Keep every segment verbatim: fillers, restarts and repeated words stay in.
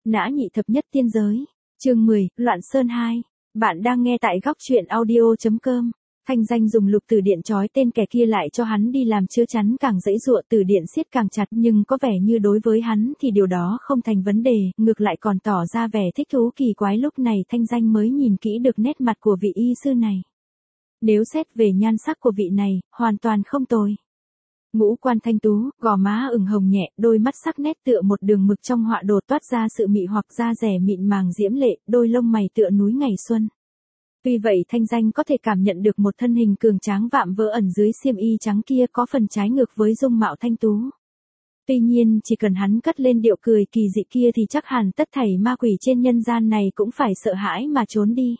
Nã nhị thập nhất tiên giới. Chương mười, Loạn Sơn hai. Bạn đang nghe tại góc truyện audio chấm com. Thanh Danh dùng lục tử điện trói tên kẻ kia lại cho hắn đi làm chữa chắn, càng dãy dụa tử điện siết càng chặt, nhưng có vẻ như đối với hắn thì điều đó không thành vấn đề, ngược lại còn tỏ ra vẻ thích thú kỳ quái. Lúc này Thanh Danh mới nhìn kỹ được nét mặt của vị y sư này. Nếu xét về nhan sắc của vị này, hoàn toàn không tồi. Ngũ quan thanh tú, gò má ửng hồng nhẹ, đôi mắt sắc nét tựa một đường mực trong họa đồ, toát ra sự mị hoặc, da dẻ mịn màng diễm lệ, đôi lông mày tựa núi ngày xuân. Tuy vậy Thanh Danh có thể cảm nhận được một thân hình cường tráng vạm vỡ ẩn dưới xiêm y trắng kia có phần trái ngược với dung mạo thanh tú. Tuy nhiên chỉ cần hắn cất lên điệu cười kỳ dị kia thì chắc hẳn tất thảy ma quỷ trên nhân gian này cũng phải sợ hãi mà trốn đi.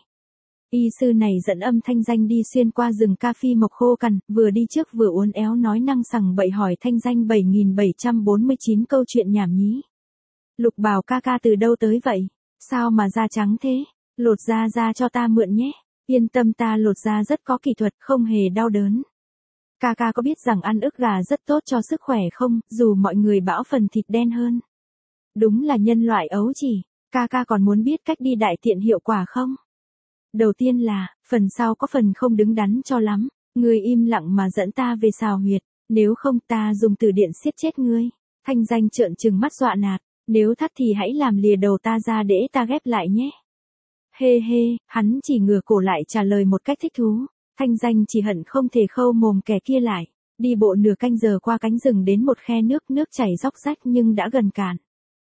Y sư này dẫn âm Thanh Danh đi xuyên qua rừng ca phi mộc khô cằn, vừa đi trước vừa uốn éo nói năng sằng bậy hỏi Thanh Danh bảy nghìn bảy trăm bốn mươi chín câu chuyện nhảm nhí. Lục Bào ca ca từ đâu tới vậy? Sao mà da trắng thế? Lột da ra cho ta mượn nhé. Yên tâm, ta lột da rất có kỹ thuật, không hề đau đớn. Ca ca có biết rằng ăn ức gà rất tốt cho sức khỏe không, dù mọi người bảo phần thịt đen hơn. Đúng là nhân loại ấu chỉ. Ca ca còn muốn biết cách đi đại tiện hiệu quả không? Đầu tiên là, phần sau có phần không đứng đắn cho lắm, ngươi im lặng mà dẫn ta về xào huyệt, nếu không ta dùng từ điện siết chết ngươi. Thanh Danh trợn trừng mắt dọa nạt, nếu thắt thì hãy làm lìa đầu ta ra để ta ghép lại nhé. Hê hê, hắn chỉ ngửa cổ lại trả lời một cách thích thú. Thanh Danh chỉ hận không thể khâu mồm kẻ kia lại. Đi bộ nửa canh giờ qua cánh rừng đến một khe nước, nước chảy róc rách nhưng đã gần cạn.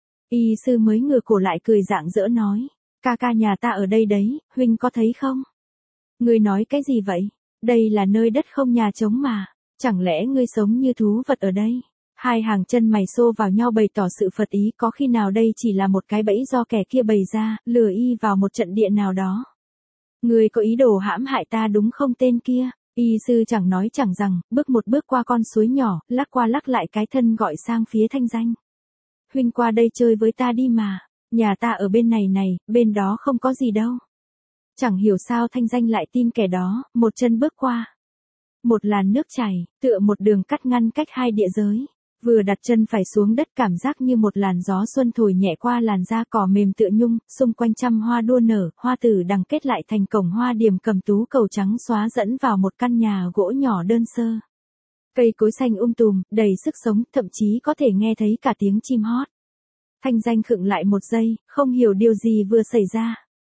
Y sư mới ngửa cổ lại cười rạng rỡ nói, ca ca nhà ta ở đây đấy, huynh có thấy không? Ngươi nói cái gì vậy? Đây là nơi đất không nhà trống mà, chẳng lẽ ngươi sống như thú vật ở đây? Hai hàng chân mày xô vào nhau bày tỏ sự phật ý, có khi nào đây chỉ là một cái bẫy do kẻ kia bày ra, lừa y vào một trận địa nào đó. Ngươi có ý đồ hãm hại ta đúng không tên kia? Y sư chẳng nói chẳng rằng, bước một bước qua con suối nhỏ, lắc qua lắc lại cái thân gọi sang phía Thanh Danh. Huynh qua đây chơi với ta đi mà, nhà ta ở bên này này, bên đó không có gì đâu. Chẳng hiểu sao Thanh Danh lại tin kẻ đó, một chân bước qua. Một làn nước chảy, tựa một đường cắt ngăn cách hai địa giới. Vừa đặt chân phải xuống đất, cảm giác như một làn gió xuân thổi nhẹ qua làn da, cỏ mềm tựa nhung, xung quanh trăm hoa đua nở, hoa tử đằng kết lại thành cổng hoa điểm cầm tú cầu trắng xóa dẫn vào một căn nhà gỗ nhỏ đơn sơ. Cây cối xanh um tùm, đầy sức sống, thậm chí có thể nghe thấy cả tiếng chim hót. Thanh Danh khựng lại một giây, không hiểu điều gì vừa xảy ra.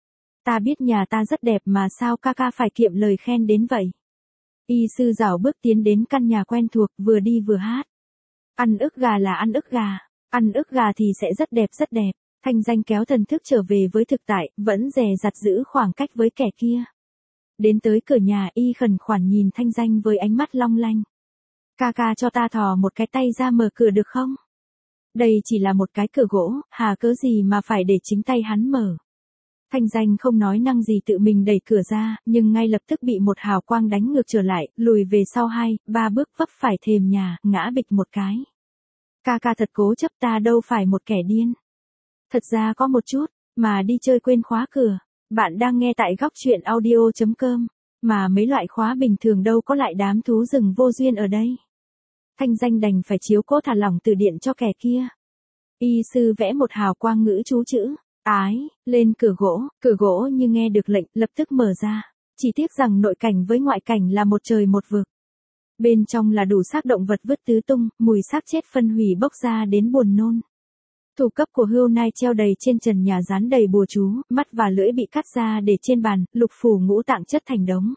Ta biết nhà ta rất đẹp mà sao ca ca phải kiệm lời khen đến vậy? Y sư rảo bước tiến đến căn nhà quen thuộc, vừa đi vừa hát. Ăn ức gà là ăn ức gà, ăn ức gà thì sẽ rất đẹp rất đẹp. Thanh Danh kéo thần thức trở về với thực tại, vẫn dè dặt giữ khoảng cách với kẻ kia. Đến tới cửa nhà, y khẩn khoản nhìn Thanh Danh với ánh mắt long lanh. Ca ca cho ta thò một cái tay ra mở cửa được không? Đây chỉ là một cái cửa gỗ, hà cớ gì mà phải để chính tay hắn mở. Thanh Danh không nói năng gì tự mình đẩy cửa ra, nhưng ngay lập tức bị một hào quang đánh ngược trở lại, lùi về sau hai, ba bước vấp phải thềm nhà, ngã bịch một cái. Ca ca thật cố chấp, ta đâu phải một kẻ điên. Thật ra có một chút, mà đi chơi quên khóa cửa. Bạn đang nghe tại góc truyện audio chấm com, mà mấy loại khóa bình thường đâu có lại đám thú rừng vô duyên ở đây. Thanh Danh đành phải chiếu cố thả lỏng từ điện cho kẻ kia. Y sư vẽ một hào quang ngữ chú chữ ái lên cửa gỗ, cửa gỗ như nghe được lệnh, lập tức mở ra. Chỉ tiếc rằng nội cảnh với ngoại cảnh là một trời một vực. Bên trong là đủ xác động vật vứt tứ tung, mùi xác chết phân hủy bốc ra đến buồn nôn. Thủ cấp của hươu nai treo đầy trên trần nhà, dán đầy bùa chú, mắt và lưỡi bị cắt ra để trên bàn, lục phủ ngũ tạng chất thành đống.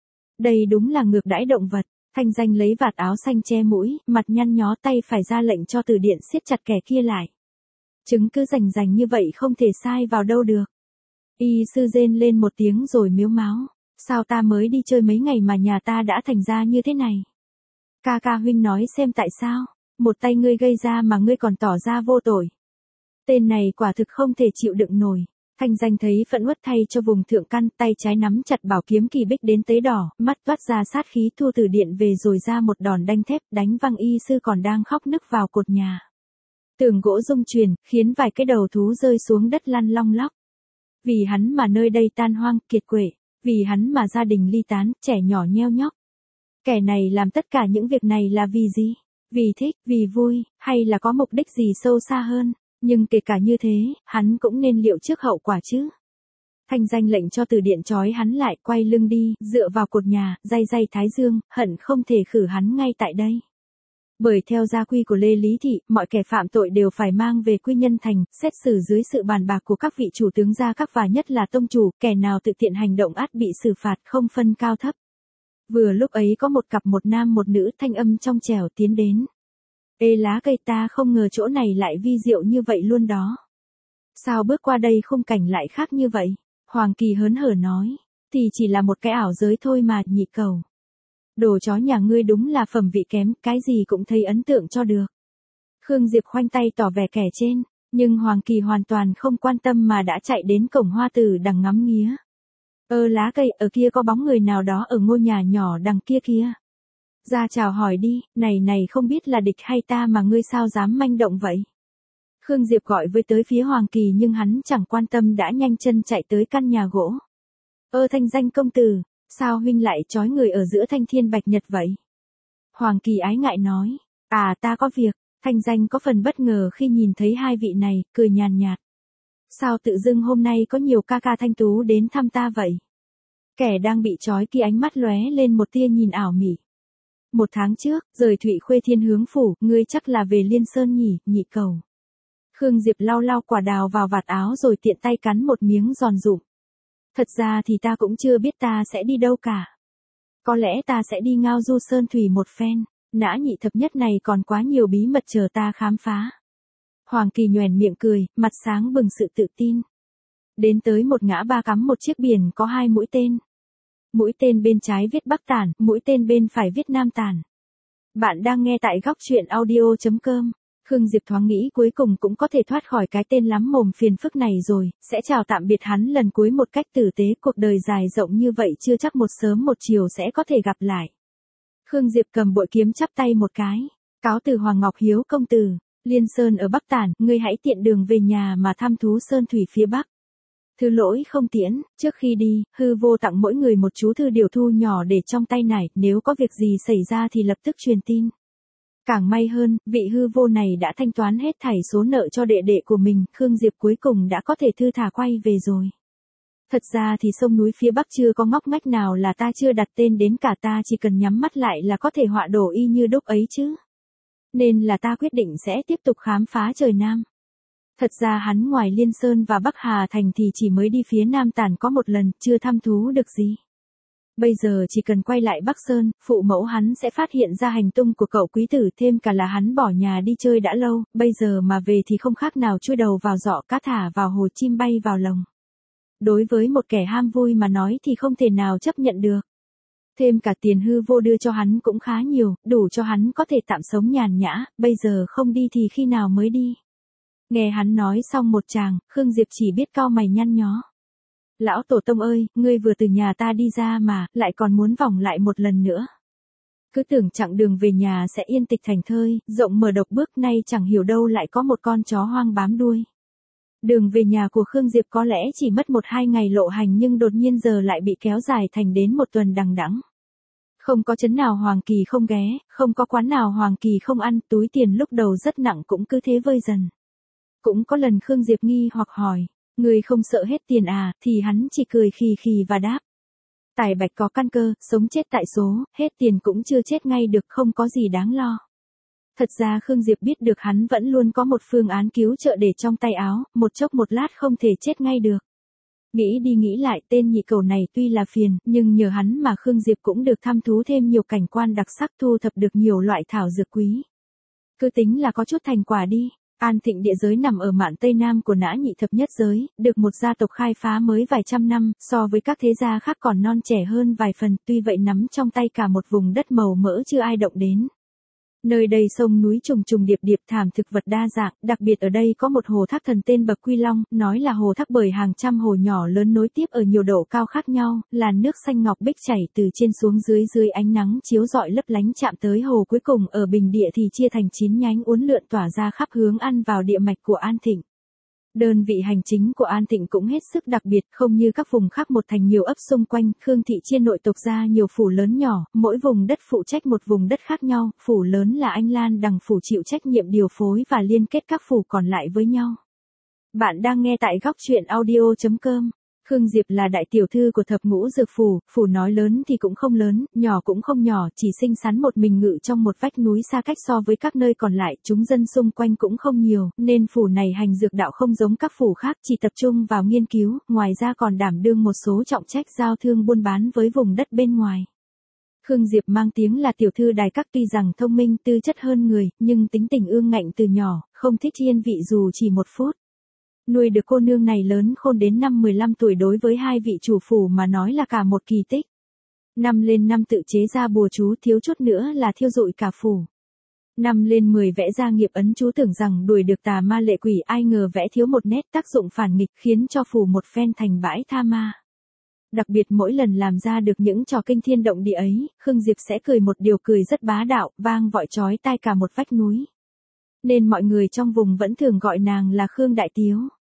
Đây đúng là ngược đãi động vật. Thanh Danh lấy vạt áo xanh che mũi, mặt nhăn nhó, tay phải ra lệnh cho từ điện siết chặt kẻ kia lại. Chứng cứ rành rành như vậy không thể sai vào đâu được. Y sư rên lên một tiếng rồi miếu máu. Sao ta mới đi chơi mấy ngày mà nhà ta đã thành ra như thế này? Ca ca huynh nói xem tại sao? Một tay ngươi gây ra mà ngươi còn tỏ ra vô tội. Tên này quả thực không thể chịu đựng nổi. Thanh Danh thấy phẫn uất thay cho vùng thượng căn, tay trái nắm chặt bảo kiếm kỳ bích đến tấy đỏ, mắt toát ra sát khí, thu từ điện về rồi ra một đòn đanh thép, đánh văng y sư còn đang khóc nức vào cột nhà. Tường gỗ rung chuyển, khiến vài cái đầu thú rơi xuống đất lăn long lóc. Vì hắn mà nơi đây tan hoang, kiệt quệ, vì hắn mà gia đình ly tán, trẻ nhỏ nheo nhóc. Kẻ này làm tất cả những việc này là vì gì? Vì thích, vì vui, hay là có mục đích gì sâu xa hơn? Nhưng kể cả như thế, hắn cũng nên liệu trước hậu quả chứ. Thanh Danh lệnh cho từ điện trói hắn lại, quay lưng đi, dựa vào cột nhà, day day thái dương, hận không thể khử hắn ngay tại đây. Bởi theo gia quy của Lê Lý Thị, mọi kẻ phạm tội đều phải mang về quy nhân thành, xét xử dưới sự bàn bạc của các vị chủ tướng gia các và nhất là tông chủ, kẻ nào tự tiện hành động ắt bị xử phạt không phân cao thấp. Vừa lúc ấy có một cặp một nam một nữ thanh âm trong trẻo tiến đến. Ê lá cây, ta không ngờ chỗ này lại vi diệu như vậy luôn đó. Sao bước qua đây khung cảnh lại khác như vậy? Hoàng Kỳ hớn hở nói, thì chỉ là một cái ảo giới thôi mà, Nhị Cẩu. Đồ chó nhà ngươi đúng là phẩm vị kém, cái gì cũng thấy ấn tượng cho được. Khương Diệp khoanh tay tỏ vẻ kẻ trên, nhưng Hoàng Kỳ hoàn toàn không quan tâm mà đã chạy đến cổng hoa tử đằng ngắm nghía. Ơ lá cây, ở kia có bóng người nào đó ở ngôi nhà nhỏ đằng kia kia. Ra chào hỏi đi, này này không biết là địch hay ta mà ngươi sao dám manh động vậy. Khương Diệp gọi với tới phía Hoàng Kỳ nhưng hắn chẳng quan tâm đã nhanh chân chạy tới căn nhà gỗ. Ơ Thanh Danh công tử, sao huynh lại trói người ở giữa thanh thiên bạch nhật vậy? Hoàng Kỳ ái ngại nói, à ta có việc. Thanh Danh có phần bất ngờ khi nhìn thấy hai vị này, cười nhàn nhạt. Sao tự dưng hôm nay có nhiều ca ca thanh tú đến thăm ta vậy? Kẻ đang bị trói kia ánh mắt lóe lên một tia nhìn ảo mị. Một tháng trước, rời Thụy Khuê Thiên hướng phủ, ngươi chắc là về Liên Sơn nhỉ, Nhị Cẩu. Khương Diệp lau lau quả đào vào vạt áo rồi tiện tay cắn một miếng giòn rụm. Thật ra thì ta cũng chưa biết ta sẽ đi đâu cả. Có lẽ ta sẽ đi ngao du sơn thủy một phen, Nã Nhị thập nhất này còn quá nhiều bí mật chờ ta khám phá. Hoàng Kỳ nhoẻn miệng cười, mặt sáng bừng sự tự tin. Đến tới một ngã ba cắm một chiếc biển có hai mũi tên. Mũi tên bên trái viết Bắc Tản, mũi tên bên phải viết Nam Tản. Bạn đang nghe tại góc truyện audio chấm com. Khương Diệp thoáng nghĩ cuối cùng cũng có thể thoát khỏi cái tên lắm mồm phiền phức này rồi, sẽ chào tạm biệt hắn lần cuối một cách tử tế, cuộc đời dài rộng như vậy chưa chắc một sớm một chiều sẽ có thể gặp lại. Khương Diệp cầm bội kiếm chắp tay một cái, cáo từ Hoàng Ngọc Hiếu công tử, Liên Sơn ở Bắc Tản, ngươi hãy tiện đường về nhà mà thăm thú sơn thủy phía Bắc. Thứ lỗi không tiễn, trước khi đi, hư vô tặng mỗi người một chú thư điều thu nhỏ để trong tay nải, nếu có việc gì xảy ra thì lập tức truyền tin. Càng may hơn, vị hư vô này đã thanh toán hết thảy số nợ cho đệ đệ của mình, Khương Diệp cuối cùng đã có thể thư thả quay về rồi. Thật ra thì sông núi phía Bắc chưa có ngóc ngách nào là ta chưa đặt tên đến cả, ta chỉ cần nhắm mắt lại là có thể họa đổ y như đúc ấy chứ. Nên là ta quyết định sẽ tiếp tục khám phá trời Nam. Thật ra hắn ngoài Liên Sơn và Bắc Hà Thành thì chỉ mới đi phía Nam Tản có một lần, chưa thăm thú được gì. Bây giờ chỉ cần quay lại Bắc Sơn, phụ mẫu hắn sẽ phát hiện ra hành tung của cậu quý tử, thêm cả là hắn bỏ nhà đi chơi đã lâu, bây giờ mà về thì không khác nào chui đầu vào giỏ cá thả vào hồ chim bay vào lồng. Đối với một kẻ ham vui mà nói thì không thể nào chấp nhận được. Thêm cả tiền hư vô đưa cho hắn cũng khá nhiều, đủ cho hắn có thể tạm sống nhàn nhã, bây giờ không đi thì khi nào mới đi. Nghe hắn nói xong một tràng, Khương Diệp chỉ biết cau mày nhăn nhó. Lão tổ tông ơi, ngươi vừa từ nhà ta đi ra mà, lại còn muốn vòng lại một lần nữa. Cứ tưởng chặng đường về nhà sẽ yên tịch thành thơi, rộng mở độc bước, nay chẳng hiểu đâu lại có một con chó hoang bám đuôi. Đường về nhà của Khương Diệp có lẽ chỉ mất một hai ngày lộ hành nhưng đột nhiên giờ lại bị kéo dài thành đến một tuần đằng đẵng. Không có trấn nào Hoàng Kỳ không ghé, không có quán nào Hoàng Kỳ không ăn, túi tiền lúc đầu rất nặng cũng cứ thế vơi dần. Cũng có lần Khương Diệp nghi hoặc hỏi, người không sợ hết tiền à, thì hắn chỉ cười khì khì và đáp. Tài bạch có căn cơ, sống chết tại số, hết tiền cũng chưa chết ngay được, không có gì đáng lo. Thật ra Khương Diệp biết được hắn vẫn luôn có một phương án cứu trợ để trong tay áo, một chốc một lát không thể chết ngay được. Nghĩ đi nghĩ lại, tên Nhị Cẩu này tuy là phiền, nhưng nhờ hắn mà Khương Diệp cũng được thăm thú thêm nhiều cảnh quan đặc sắc, thu thập được nhiều loại thảo dược quý. Cứ tính là có chút thành quả đi. An Thịnh địa giới nằm ở mạn Tây Nam của Nã Nhị thập nhất giới, được một gia tộc khai phá mới vài trăm năm, so với các thế gia khác còn non trẻ hơn vài phần, tuy vậy nắm trong tay cả một vùng đất màu mỡ chưa ai động đến. Nơi đây sông núi trùng trùng điệp điệp, thảm thực vật đa dạng, đặc biệt ở đây có một hồ thác thần tên bậc Quy Long, nói là hồ thác bởi hàng trăm hồ nhỏ lớn nối tiếp ở nhiều độ cao khác nhau, làn nước xanh ngọc bích chảy từ trên xuống dưới dưới ánh nắng chiếu rọi lấp lánh chạm tới hồ cuối cùng ở bình địa thì chia thành chín nhánh uốn lượn tỏa ra khắp hướng ăn vào địa mạch của An Thịnh. Đơn vị hành chính của An Thịnh cũng hết sức đặc biệt, không như các vùng khác một thành nhiều ấp xung quanh, Khương thị chia nội tộc ra nhiều phủ lớn nhỏ, mỗi vùng đất phụ trách một vùng đất khác nhau, phủ lớn là Anh Lan Đằng phủ chịu trách nhiệm điều phối và liên kết các phủ còn lại với nhau. Bạn đang nghe tại góc truyện audio chấm com. Khương Diệp là đại tiểu thư của thập ngũ dược phủ, phủ nói lớn thì cũng không lớn, nhỏ cũng không nhỏ, chỉ xinh xắn một mình ngự trong một vách núi xa cách so với các nơi còn lại, chúng dân xung quanh cũng không nhiều, nên phủ này hành dược đạo không giống các phủ khác, chỉ tập trung vào nghiên cứu, ngoài ra còn đảm đương một số trọng trách giao thương buôn bán với vùng đất bên ngoài. Khương Diệp mang tiếng là tiểu thư đài các, tuy rằng thông minh tư chất hơn người, nhưng tính tình ương ngạnh từ nhỏ, không thích yên vị dù chỉ một phút. Nuôi được cô nương này lớn khôn đến năm mười lăm tuổi đối với hai vị chủ phủ mà nói là cả một kỳ tích. Năm lên năm tự chế ra bùa chú, thiếu chút nữa là thiêu rụi cả phủ. Năm lên mười vẽ ra nghiệp ấn chú, tưởng rằng đuổi được tà ma lệ quỷ, ai ngờ vẽ thiếu một nét, tác dụng phản nghịch, khiến cho phủ một phen thành bãi tha ma. Đặc biệt mỗi lần làm ra được những trò kinh thiên động địa ấy, Khương Diệp sẽ cười một điều cười rất bá đạo, vang vọng chói tai cả một vách núi. Nên mọi người trong vùng vẫn thường gọi nàng là Khương Đại Tiếu.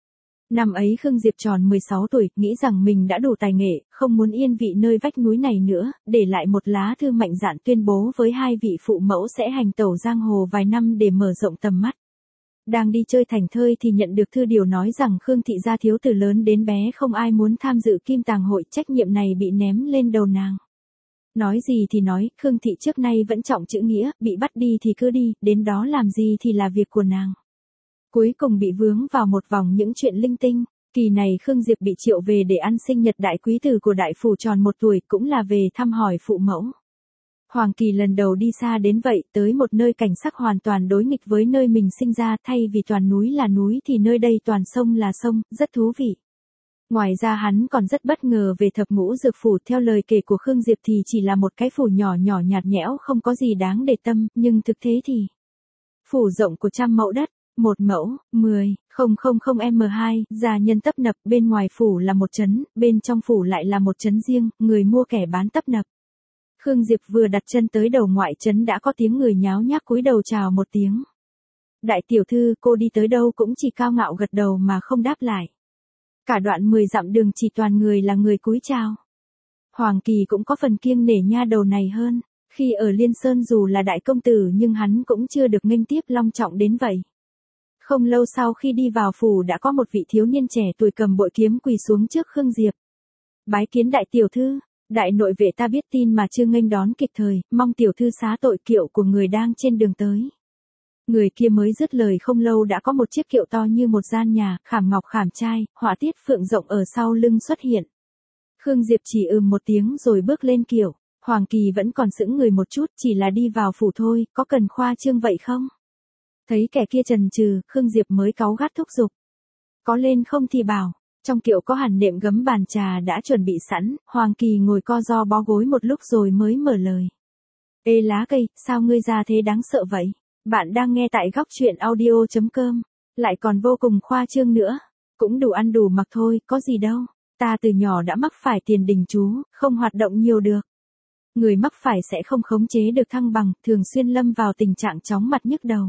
Năm ấy Khương Diệp tròn mười sáu tuổi, nghĩ rằng mình đã đủ tài nghệ, không muốn yên vị nơi vách núi này nữa, để lại một lá thư mạnh dạn tuyên bố với hai vị phụ mẫu sẽ hành tẩu giang hồ vài năm để mở rộng tầm mắt. Đang đi chơi thành thơi thì nhận được thư điều nói rằng Khương thị gia thiếu từ lớn đến bé không ai muốn tham dự kim tàng hội, trách nhiệm này bị ném lên đầu nàng. Nói gì thì nói, Khương thị trước nay vẫn trọng chữ nghĩa, bị bắt đi thì cứ đi, đến đó làm gì thì là việc của nàng. Cuối cùng bị vướng vào một vòng những chuyện linh tinh, kỳ này Khương Diệp bị triệu về để ăn sinh nhật đại quý tử của đại phủ tròn một tuổi, cũng là về thăm hỏi phụ mẫu. Hoàng Kỳ lần đầu đi xa đến vậy, tới một nơi cảnh sắc hoàn toàn đối nghịch với nơi mình sinh ra, thay vì toàn núi là núi thì nơi đây toàn sông là sông, rất thú vị. Ngoài ra hắn còn rất bất ngờ về thập ngũ dược phủ, theo lời kể của Khương Diệp thì chỉ là một cái phủ nhỏ nhỏ nhạt nhẽo không có gì đáng để tâm, nhưng thực tế thì phủ rộng của trăm mẫu đất, một mẫu, mười, không không không em hai, gia nhân tấp nập, bên ngoài phủ là một trấn, bên trong phủ lại là một trấn riêng, người mua kẻ bán tấp nập. Khương Diệp vừa đặt chân tới đầu ngoại trấn đã có tiếng người nháo nhác cúi đầu chào một tiếng. Đại tiểu thư, cô đi tới đâu cũng chỉ cao ngạo gật đầu mà không đáp lại. Cả đoạn mười dặm đường chỉ toàn người là người cúi chào. Hoàng Kỳ cũng có phần kiêng nể nha đầu này hơn, khi ở Liên Sơn dù là đại công tử nhưng hắn cũng chưa được nghênh tiếp long trọng đến vậy. Không lâu sau khi đi vào phủ đã có một vị thiếu niên trẻ tuổi cầm bội kiếm quỳ xuống trước Khương Diệp. Bái kiến đại tiểu thư, đại nội vệ ta biết tin mà chưa nghênh đón kịp thời, mong tiểu thư xá tội, kiệu của người đang trên đường tới. Người kia mới dứt lời không lâu đã có một chiếc kiệu to như một gian nhà, khảm ngọc khảm trai, họa tiết phượng rộng ở sau lưng xuất hiện. Khương Diệp chỉ ừm một tiếng rồi bước lên kiệu. Hoàng Kỳ vẫn còn sững người một chút, chỉ là đi vào phủ thôi, có cần khoa trương vậy không? Thấy kẻ kia chần chừ, Khương Diệp mới cáu gắt thúc giục. Có lên không thì bảo. Trong kiệu có hẳn nệm gấm bàn trà đã chuẩn bị sẵn, Hoàng Kỳ ngồi co ro bó gối một lúc rồi mới mở lời. Ê lá cây, sao ngươi ra thế đáng sợ vậy? Bạn đang nghe tại góc truyện audio chấm com, lại còn vô cùng khoa trương nữa. Cũng đủ ăn đủ mặc thôi, có gì đâu. Ta từ nhỏ đã mắc phải tiền đình chú, không hoạt động nhiều được. Người mắc phải sẽ không khống chế được thăng bằng, thường xuyên lâm vào tình trạng chóng mặt nhức đầu.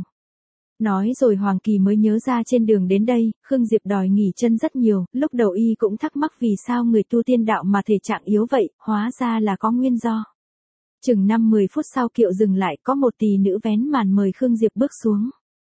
Nói rồi Hoàng Kỳ mới nhớ ra trên đường đến đây, Khương Diệp đòi nghỉ chân rất nhiều, lúc đầu y cũng thắc mắc vì sao người tu tiên đạo mà thể trạng yếu vậy, hóa ra là có nguyên do. Chừng năm mười phút sau kiệu dừng lại, có một tỳ nữ vén màn mời Khương Diệp bước xuống.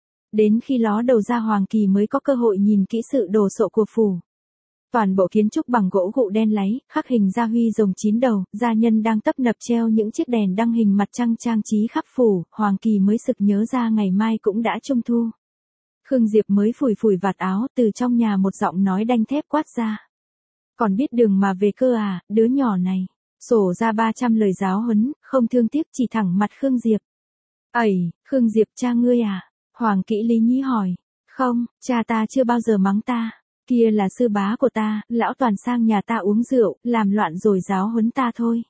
Đến khi ló đầu ra Hoàng Kỳ mới có cơ hội nhìn kỹ sự đồ sộ của phủ. Toàn bộ kiến trúc bằng gỗ gụ đen láy, khắc hình gia huy rồng chín đầu, gia nhân đang tấp nập treo những chiếc đèn đăng hình mặt trăng trang trí khắp phủ, Hoàng Kỳ mới sực nhớ ra ngày mai cũng đã trung thu. Khương Diệp mới phủi phủi vạt áo, từ trong nhà một giọng nói đanh thép quát ra. Còn biết đường mà về cơ à, đứa nhỏ này. Sổ ra ba trăm lời giáo huấn, không thương tiếc chỉ thẳng mặt Khương Diệp. Ẩy, Khương Diệp cha ngươi à? Hoàng Kỹ Lý Nhĩ hỏi. Không, cha ta chưa bao giờ mắng ta. Kia là sư bá của ta, lão toàn sang nhà ta uống rượu, làm loạn rồi giáo huấn ta thôi.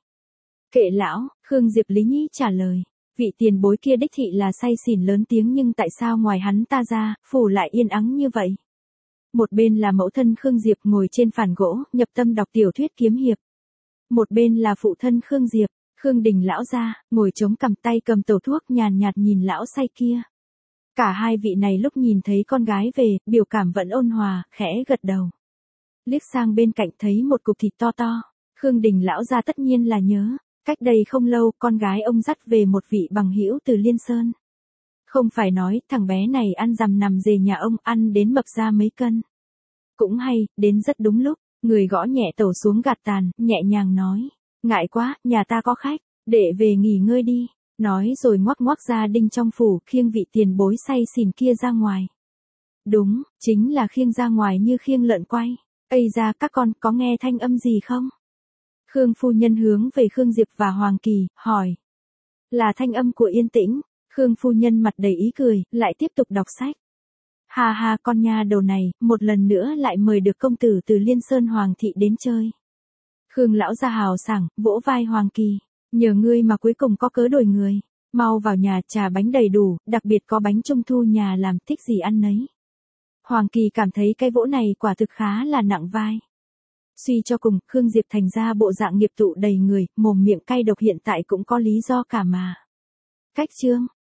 Kệ lão, Khương Diệp Lý Nhĩ trả lời. Vị tiền bối kia đích thị là say xỉn lớn tiếng nhưng tại sao ngoài hắn ta ra, phủ lại yên ắng như vậy? Một bên là mẫu thân Khương Diệp ngồi trên phản gỗ, nhập tâm đọc tiểu thuyết kiếm hiệp. Một bên là phụ thân Khương Diệp, Khương Đình lão gia, ngồi chống cằm tay cầm tẩu thuốc nhàn nhạt nhìn lão say kia. Cả hai vị này lúc nhìn thấy con gái về, biểu cảm vẫn ôn hòa, khẽ gật đầu. Liếc sang bên cạnh thấy một cục thịt to to. Khương Đình lão gia tất nhiên là nhớ. Cách đây không lâu, con gái ông dắt về một vị bằng hữu từ Liên Sơn. Không phải nói, thằng bé này ăn rằm nằm dề nhà ông, ăn đến mập ra mấy cân. Cũng hay, đến rất đúng lúc, người gõ nhẹ tẩu xuống gạt tàn, nhẹ nhàng nói. Ngại quá, nhà ta có khách, để về nghỉ ngơi đi. Nói rồi ngoắc ngoắc ra đinh trong phủ, khiêng vị tiền bối say xỉn kia ra ngoài. Đúng, chính là khiêng ra ngoài như khiêng lợn quay. Ây ra các con có nghe thanh âm gì không? Khương phu nhân hướng về Khương Diệp và Hoàng Kỳ, hỏi. Là thanh âm của Yên Tĩnh. Khương phu nhân mặt đầy ý cười, lại tiếp tục đọc sách. Hà hà con nha đầu này, một lần nữa lại mời được công tử từ Liên Sơn Hoàng thị đến chơi. Khương lão gia hào sảng, vỗ vai Hoàng Kỳ. Nhờ ngươi mà cuối cùng có cớ đổi người. Mau vào nhà, trà bánh đầy đủ, đặc biệt có bánh trung thu nhà làm, thích gì ăn nấy. Hoàng Kỳ cảm thấy cái vỗ này quả thực khá là nặng vai. Suy cho cùng, Khương Diệp thành ra bộ dạng nghiệp tụ đầy người, mồm miệng cay độc hiện tại cũng có lý do cả mà. Cách chương